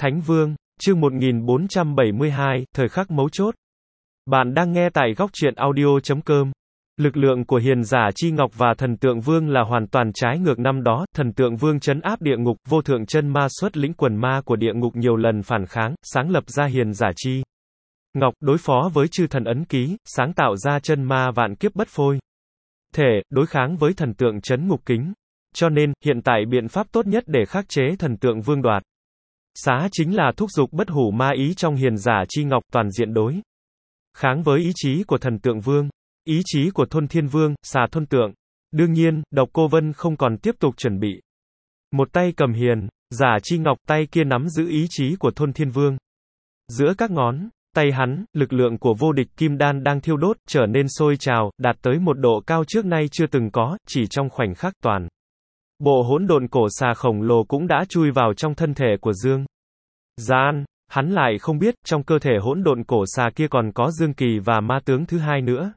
Thánh Vương, chương 1472, thời khắc mấu chốt. Bạn đang nghe tại góc truyện audio.com. Lực lượng của hiền giả Chi Ngọc và thần tượng vương là hoàn toàn trái ngược. Năm đó, thần tượng vương trấn áp địa ngục, vô thượng chân ma xuất lĩnh quần ma của địa ngục nhiều lần phản kháng, sáng lập ra hiền giả Chi Ngọc, đối phó với chư thần ấn ký, sáng tạo ra chân ma vạn kiếp bất phôi thể, đối kháng với thần tượng trấn ngục kính. Cho nên, hiện tại biện pháp tốt nhất để khắc chế thần tượng vương đoạt xá chính là thúc giục bất hủ ma ý trong hiền giả Chi Ngọc, toàn diện đối kháng với ý chí của thần tượng vương, ý chí của Thôn Thiên Vương, xà thôn tượng. Đương nhiên, Độc Cô Vân không còn tiếp tục chuẩn bị. Một tay cầm hiền giả Chi Ngọc, tay kia nắm giữ ý chí của Thôn Thiên Vương. Giữa các ngón tay hắn, lực lượng của vô địch kim đan đang thiêu đốt, trở nên sôi trào, đạt tới một độ cao trước nay chưa từng có, chỉ trong khoảnh khắc toàn bộ hỗn độn cổ xà khổng lồ cũng đã chui vào trong thân thể của Dương Gian. Hắn lại không biết, trong cơ thể hỗn độn cổ xà kia còn có Dương Kỳ và ma tướng thứ hai nữa.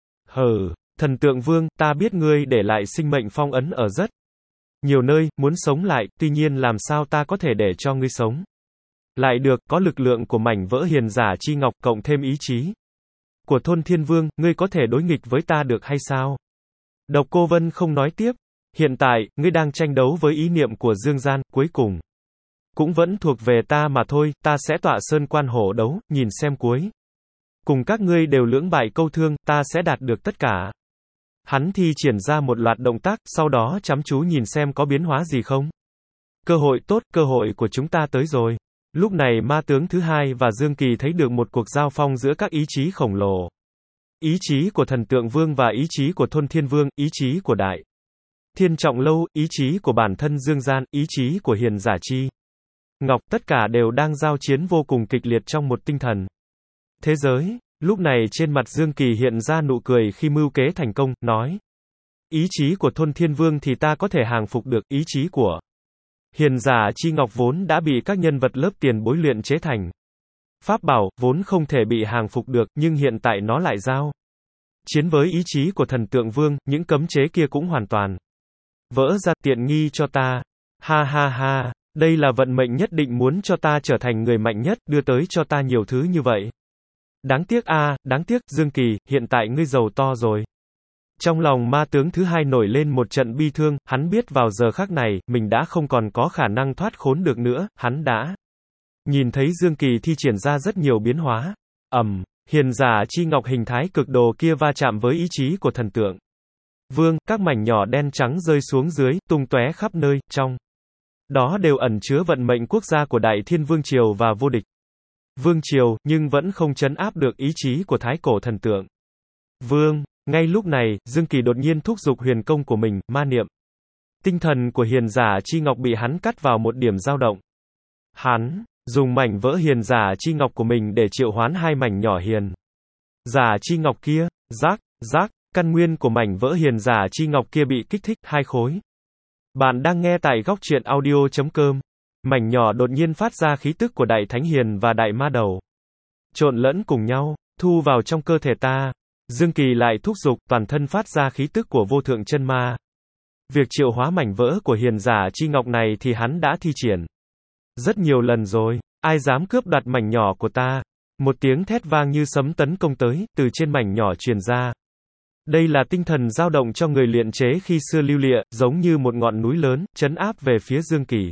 Hừ, thần tượng vương, ta biết ngươi để lại sinh mệnh phong ấn ở rất nhiều nơi, muốn sống lại, tuy nhiên làm sao ta có thể để cho ngươi sống lại được, có lực lượng của mảnh vỡ hiền giả Chi Ngọc, cộng thêm ý chí của Thôn Thiên Vương, ngươi có thể đối nghịch với ta được hay sao? Độc Cô Vân không nói tiếp. Hiện tại, ngươi đang tranh đấu với ý niệm của Dương Gian, cuối cùng cũng vẫn thuộc về ta mà thôi, ta sẽ tọa sơn quan hổ đấu, nhìn xem cuối cùng các ngươi đều lưỡng bại câu thương, ta sẽ đạt được tất cả. Hắn thi triển ra một loạt động tác, sau đó chăm chú nhìn xem có biến hóa gì không. Cơ hội tốt, cơ hội của chúng ta tới rồi. Lúc này ma tướng thứ hai và Dương Kỳ thấy được một cuộc giao phong giữa các ý chí khổng lồ. Ý chí của thần tượng vương và ý chí của Thôn Thiên Vương, ý chí của Đại Thiên Trọng Lâu, ý chí của bản thân Dương Gian, ý chí của hiền giả Chi Ngọc, tất cả đều đang giao chiến vô cùng kịch liệt trong một tinh thần thế giới. Lúc này trên mặt Dương Kỳ hiện ra nụ cười khi mưu kế thành công, nói: ý chí của Thôn Thiên Vương thì ta có thể hàng phục được, ý chí của hiền giả Chi Ngọc vốn đã bị các nhân vật lớp tiền bối luyện chế thành pháp bảo, vốn không thể bị hàng phục được, nhưng hiện tại nó lại giao chiến với ý chí của thần tượng vương, những cấm chế kia cũng hoàn toàn vỡ ra, tiện nghi cho ta. Ha ha ha, đây là vận mệnh nhất định muốn cho ta trở thành người mạnh nhất, đưa tới cho ta nhiều thứ như vậy. Đáng tiếc a, đáng tiếc, Dương Kỳ, hiện tại ngươi giàu to rồi. Trong lòng ma tướng thứ hai nổi lên một trận bi thương, hắn biết vào giờ khắc này, mình đã không còn có khả năng thoát khốn được nữa, hắn đã nhìn thấy Dương Kỳ thi triển ra rất nhiều biến hóa. Hiền giả Chi Ngọc hình thái cực đồ kia va chạm với ý chí của thần tượng vương, các mảnh nhỏ đen trắng rơi xuống dưới, tung tóe khắp nơi, trong đó đều ẩn chứa vận mệnh quốc gia của Đại Thiên Vương Triều và vô địch Vương Triều, nhưng vẫn không trấn áp được ý chí của thái cổ thần tượng vương. Ngay lúc này, Dương Kỳ đột nhiên thúc giục huyền công của mình, ma niệm. Tinh thần của hiền giả Chi Ngọc bị hắn cắt vào một điểm dao động. Hắn dùng mảnh vỡ hiền giả Chi Ngọc của mình để triệu hoán hai mảnh nhỏ hiền giả Chi Ngọc kia. Rác, rác, căn nguyên của mảnh vỡ hiền giả Chi Ngọc kia bị kích thích, hai khối. Bạn đang nghe tại góc truyện audio.com. Mảnh nhỏ đột nhiên phát ra khí tức của Đại Thánh Hiền và Đại Ma Đầu, trộn lẫn cùng nhau, thu vào trong cơ thể ta. Dương Kỳ lại thúc giục, toàn thân phát ra khí tức của vô thượng chân ma. Việc triệu hóa mảnh vỡ của hiền giả Chi Ngọc này thì hắn đã thi triển rất nhiều lần rồi. Ai dám cướp đoạt mảnh nhỏ của ta? Một tiếng thét vang như sấm tấn công tới, từ trên mảnh nhỏ truyền ra. Đây là tinh thần dao động cho người luyện chế khi xưa lưu lịa, giống như một ngọn núi lớn, trấn áp về phía Dương Kỳ.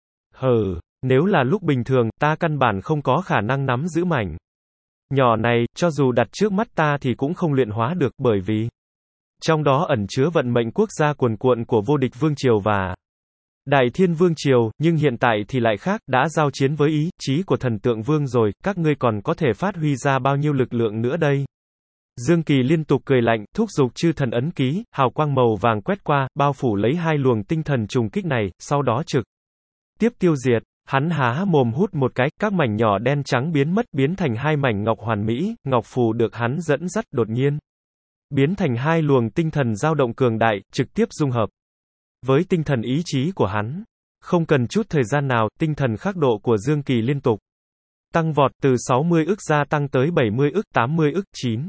Hừ, nếu là lúc bình thường, ta căn bản không có khả năng nắm giữ mảnh nhỏ này, cho dù đặt trước mắt ta thì cũng không luyện hóa được, bởi vì trong đó ẩn chứa vận mệnh quốc gia cuồn cuộn của vô địch Vương Triều và Đại Thiên Vương Triều, nhưng hiện tại thì lại khác, đã giao chiến với ý chí của thần tượng vương rồi, các ngươi còn có thể phát huy ra bao nhiêu lực lượng nữa đây? Dương Kỳ liên tục cười lạnh, thúc giục chư thần ấn ký, hào quang màu vàng quét qua, bao phủ lấy hai luồng tinh thần trùng kích này, sau đó trực tiếp tiêu diệt. Hắn há mồm hút một cái, các mảnh nhỏ đen trắng biến mất, biến thành hai mảnh ngọc hoàn mỹ, ngọc phù được hắn dẫn dắt đột nhiên biến thành hai luồng tinh thần dao động cường đại, trực tiếp dung hợp với tinh thần ý chí của hắn. Không cần chút thời gian nào, tinh thần khắc độ của Dương Kỳ liên tục tăng vọt, từ 60 ức gia tăng tới 70 ức, 80 ức,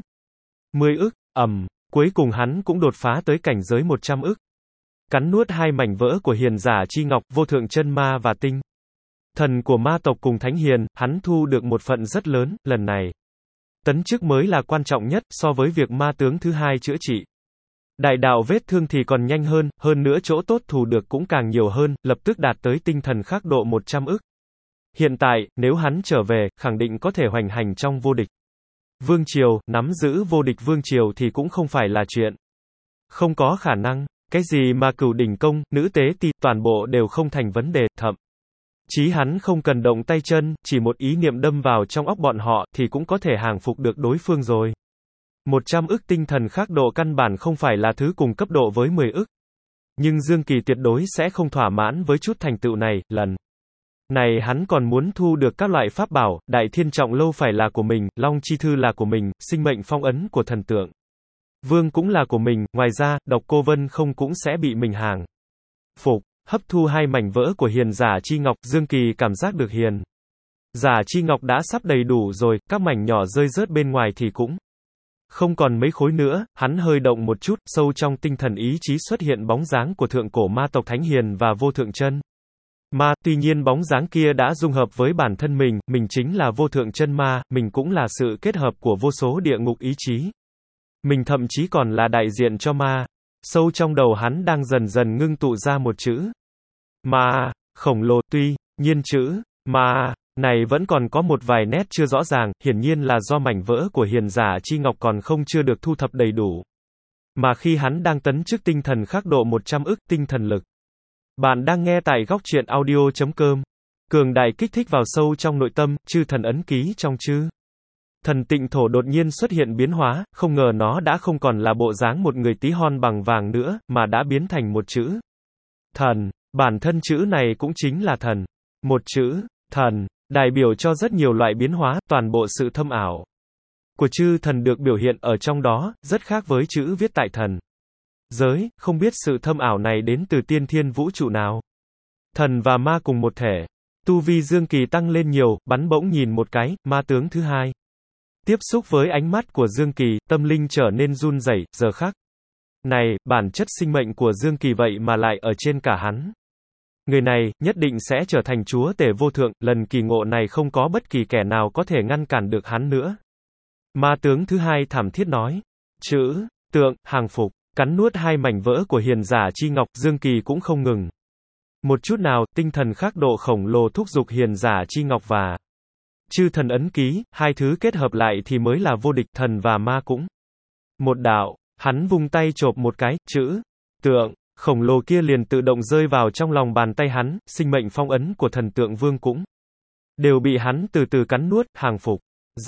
90 ức. Cuối cùng hắn cũng đột phá tới cảnh giới 100 ức. Cắn nuốt hai mảnh vỡ của hiền giả Chi Ngọc, vô thượng chân ma và tinh Thần của ma tộc cùng thánh hiền, hắn thu được một phận rất lớn, lần này. Tấn chức mới là quan trọng nhất, so với việc ma tướng thứ hai chữa trị. Đại đạo vết thương thì còn nhanh hơn nữa chỗ tốt thù được cũng càng nhiều hơn, lập tức đạt tới tinh thần khắc độ 100 ức. Hiện tại, nếu hắn trở về, khẳng định có thể hoành hành trong vô địch. Vương triều, nắm giữ vô địch vương triều thì cũng không phải là chuyện. Không có khả năng, cái gì mà cửu đỉnh công, nữ tế ti, toàn bộ đều không thành vấn đề, thậm chí hắn không cần động tay chân, chỉ một ý niệm đâm vào trong óc bọn họ, thì cũng có thể hàng phục được đối phương rồi. 100 ức tinh thần khắc độ căn bản không phải là thứ cùng cấp độ với 10 ức. Nhưng Dương Kỳ tuyệt đối sẽ không thỏa mãn với chút thành tựu này, lần này hắn còn muốn thu được các loại pháp bảo, Đại Thiên Trọng Lâu phải là của mình, Long Chi Thư là của mình, sinh mệnh phong ấn của thần tượng Vương cũng là của mình, ngoài ra, Độc Cô Vân không cũng sẽ bị mình hàng phục. Hấp thu hai mảnh vỡ của hiền giả chi ngọc, Dương Kỳ cảm giác được hiền giả chi ngọc đã sắp đầy đủ rồi, các mảnh nhỏ rơi rớt bên ngoài thì cũng không còn mấy khối nữa, hắn hơi động một chút, sâu trong tinh thần ý chí xuất hiện bóng dáng của thượng cổ ma tộc Thánh Hiền và Vô Thượng Chân Ma, tuy nhiên bóng dáng kia đã dung hợp với bản thân mình chính là Vô Thượng Chân Ma, mình cũng là sự kết hợp của vô số địa ngục ý chí. Mình thậm chí còn là đại diện cho ma. Sâu trong đầu hắn đang dần dần ngưng tụ ra một chữ ma, khổng lồ, tuy nhiên chữ ma này vẫn còn có một vài nét chưa rõ ràng, hiển nhiên là do mảnh vỡ của hiền giả chi ngọc còn không chưa được thu thập đầy đủ. Mà khi hắn đang tấn chức tinh thần khắc độ 100 ức tinh thần lực. Bạn đang nghe tại góc truyện audio.com. Cường đại kích thích vào sâu trong nội tâm, chư thần ấn ký trong chư thần tịnh thổ đột nhiên xuất hiện biến hóa, không ngờ nó đã không còn là bộ dáng một người tí hon bằng vàng nữa, mà đã biến thành một chữ thần. Bản thân chữ này cũng chính là thần. Một chữ thần đại biểu cho rất nhiều loại biến hóa, toàn bộ sự thâm ảo của chư thần được biểu hiện ở trong đó, rất khác với chữ viết tại thần giới, không biết sự thâm ảo này đến từ tiên thiên vũ trụ nào. Thần và ma cùng một thể. Tu vi Dương Kỳ tăng lên nhiều, bắn bỗng nhìn một cái, ma tướng thứ hai. Tiếp xúc với ánh mắt của Dương Kỳ, tâm linh trở nên run rẩy, giờ khắc này, bản chất sinh mệnh của Dương Kỳ vậy mà lại ở trên cả hắn. Người này, nhất định sẽ trở thành chúa tể vô thượng, lần kỳ ngộ này không có bất kỳ kẻ nào có thể ngăn cản được hắn nữa. Ma tướng thứ hai thảm thiết nói. Chữ tượng, hàng phục, cắn nuốt hai mảnh vỡ của hiền giả chi ngọc, Dương Kỳ cũng không ngừng một chút nào, tinh thần khắc độ khổng lồ thúc giục hiền giả chi ngọc và chư thần ấn ký, hai thứ kết hợp lại thì mới là vô địch, thần và ma cũng một đạo. Hắn vung tay chộp một cái, chữ tượng khổng lồ kia liền tự động rơi vào trong lòng bàn tay hắn, sinh mệnh phong ấn của thần tượng vương cũng đều bị hắn từ từ cắn nuốt, hàng phục.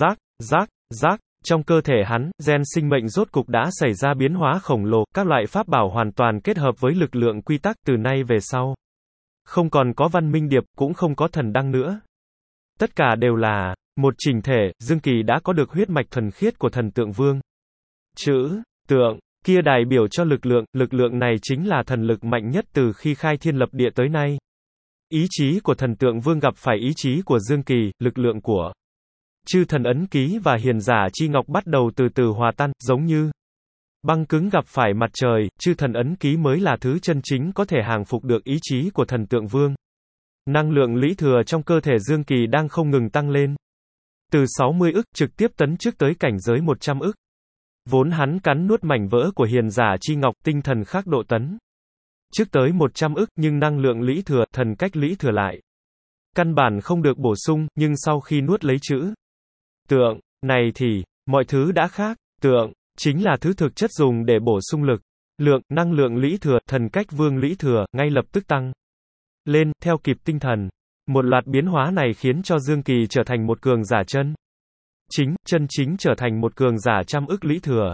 Rác, trong cơ thể hắn, gen sinh mệnh rốt cục đã xảy ra biến hóa khổng lồ, các loại pháp bảo hoàn toàn kết hợp với lực lượng quy tắc, từ nay về sau. Không còn có văn minh điệp, cũng không có thần đăng nữa. Tất cả đều là một chỉnh thể, Dương Kỳ đã có được huyết mạch thuần khiết của thần tượng vương. Chữ tượng kia đại biểu cho lực lượng này chính là thần lực mạnh nhất từ khi khai thiên lập địa tới nay. Ý chí của thần tượng vương gặp phải ý chí của Dương Kỳ, lực lượng của chư thần ấn ký và hiền giả chi ngọc bắt đầu từ từ hòa tan, giống như băng cứng gặp phải mặt trời, chư thần ấn ký mới là thứ chân chính có thể hàng phục được ý chí của thần tượng vương. Năng lượng lũy thừa trong cơ thể Dương Kỳ đang không ngừng tăng lên. Từ 60 ức trực tiếp tấn chức tới cảnh giới 100 ức. Vốn hắn cắn nuốt mảnh vỡ của hiền giả chi ngọc, tinh thần khắc độ tấn trước tới 100 ức, nhưng năng lượng lũy thừa, thần cách lũy thừa lại căn bản không được bổ sung, nhưng sau khi nuốt lấy chữ tượng này thì mọi thứ đã khác. Tượng chính là thứ thực chất dùng để bổ sung lực lượng, năng lượng lũy thừa, thần cách vương lũy thừa ngay lập tức tăng lên theo kịp tinh thần. Một loạt biến hóa này khiến cho Dương Kỳ trở thành một cường giả chân chính trở thành một cường giả trăm ức lũy thừa.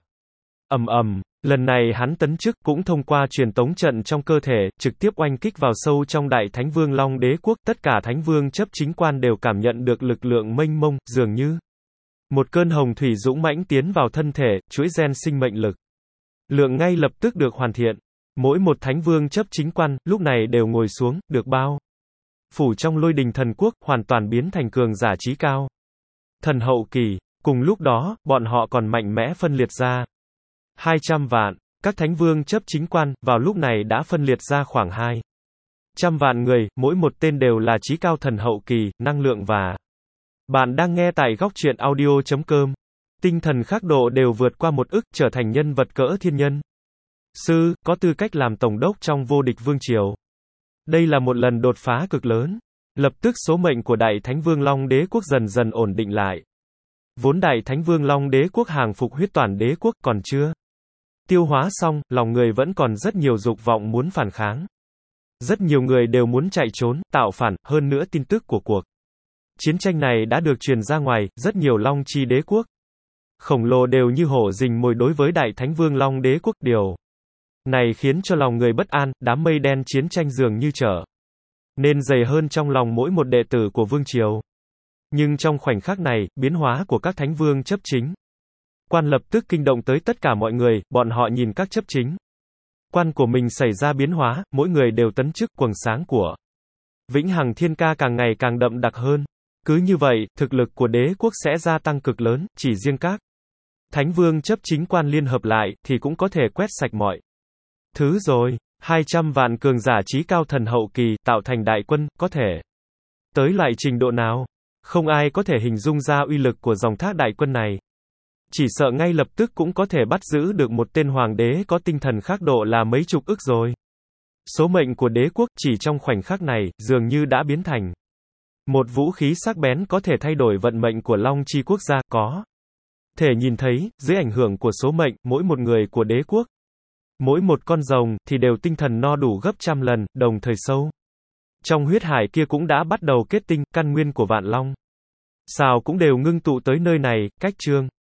Lần này hắn tấn chức cũng thông qua truyền tống trận trong cơ thể, trực tiếp oanh kích vào sâu trong Đại Thánh Vương Long Đế Quốc, tất cả thánh vương chấp chính quan đều cảm nhận được lực lượng mênh mông, dường như một cơn hồng thủy dũng mãnh tiến vào thân thể, chuỗi gen sinh mệnh lực lượng ngay lập tức được hoàn thiện. Mỗi một thánh vương chấp chính quan, lúc này đều ngồi xuống, được bao phủ trong lôi đình thần quốc, hoàn toàn biến thành cường giả trí cao. Thần hậu kỳ, cùng lúc đó, bọn họ còn mạnh mẽ phân liệt ra 200 vạn, các thánh vương chấp chính quan, vào lúc này đã phân liệt ra khoảng 2 Trăm vạn người, mỗi một tên đều là chí cao thần hậu kỳ, năng lượng và bạn đang nghe tại góc truyện audio.com. Tinh thần khắc độ đều vượt qua 1 ức, trở thành nhân vật cỡ thiên nhân. Sư, có tư cách làm tổng đốc trong vô địch vương triều. Đây là một lần đột phá cực lớn. Lập tức số mệnh của Đại Thánh Vương Long Đế Quốc dần dần ổn định lại. Vốn Đại Thánh Vương Long Đế Quốc hàng phục huyết toàn đế quốc còn chưa tiêu hóa xong, lòng người vẫn còn rất nhiều dục vọng muốn phản kháng. Rất nhiều người đều muốn chạy trốn, tạo phản, hơn nữa tin tức của cuộc chiến tranh này đã được truyền ra ngoài, rất nhiều Long Chi đế quốc khổng lồ đều như hổ rình mồi đối với Đại Thánh Vương Long Đế Quốc. Điều này khiến cho lòng người bất an, đám mây đen chiến tranh dường như trở nên dày hơn trong lòng mỗi một đệ tử của vương triều. Nhưng trong khoảnh khắc này, biến hóa của các thánh vương chấp chính quan lập tức kinh động tới tất cả mọi người, bọn họ nhìn các chấp chính quan của mình xảy ra biến hóa, mỗi người đều tấn chức, quầng sáng của Vĩnh Hằng Thiên Ca càng ngày càng đậm đặc hơn. Cứ như vậy, thực lực của đế quốc sẽ gia tăng cực lớn, chỉ riêng các thánh vương chấp chính quan liên hợp lại, thì cũng có thể quét sạch mọi thứ rồi. 200 vạn cường giả chí cao thần hậu kỳ, tạo thành đại quân, có thể tới lại trình độ nào? Không ai có thể hình dung ra uy lực của dòng thác đại quân này. Chỉ sợ ngay lập tức cũng có thể bắt giữ được một tên hoàng đế có tinh thần khắc độ là mấy chục ức rồi. Số mệnh của đế quốc, chỉ trong khoảnh khắc này, dường như đã biến thành một vũ khí sắc bén có thể thay đổi vận mệnh của Long Chi quốc gia, có thể nhìn thấy, dưới ảnh hưởng của số mệnh, mỗi một người của đế quốc, mỗi một con rồng, thì đều tinh thần no đủ gấp trăm lần, đồng thời sâu trong huyết hải kia cũng đã bắt đầu kết tinh, căn nguyên của vạn long sao cũng đều ngưng tụ tới nơi này. Cách chương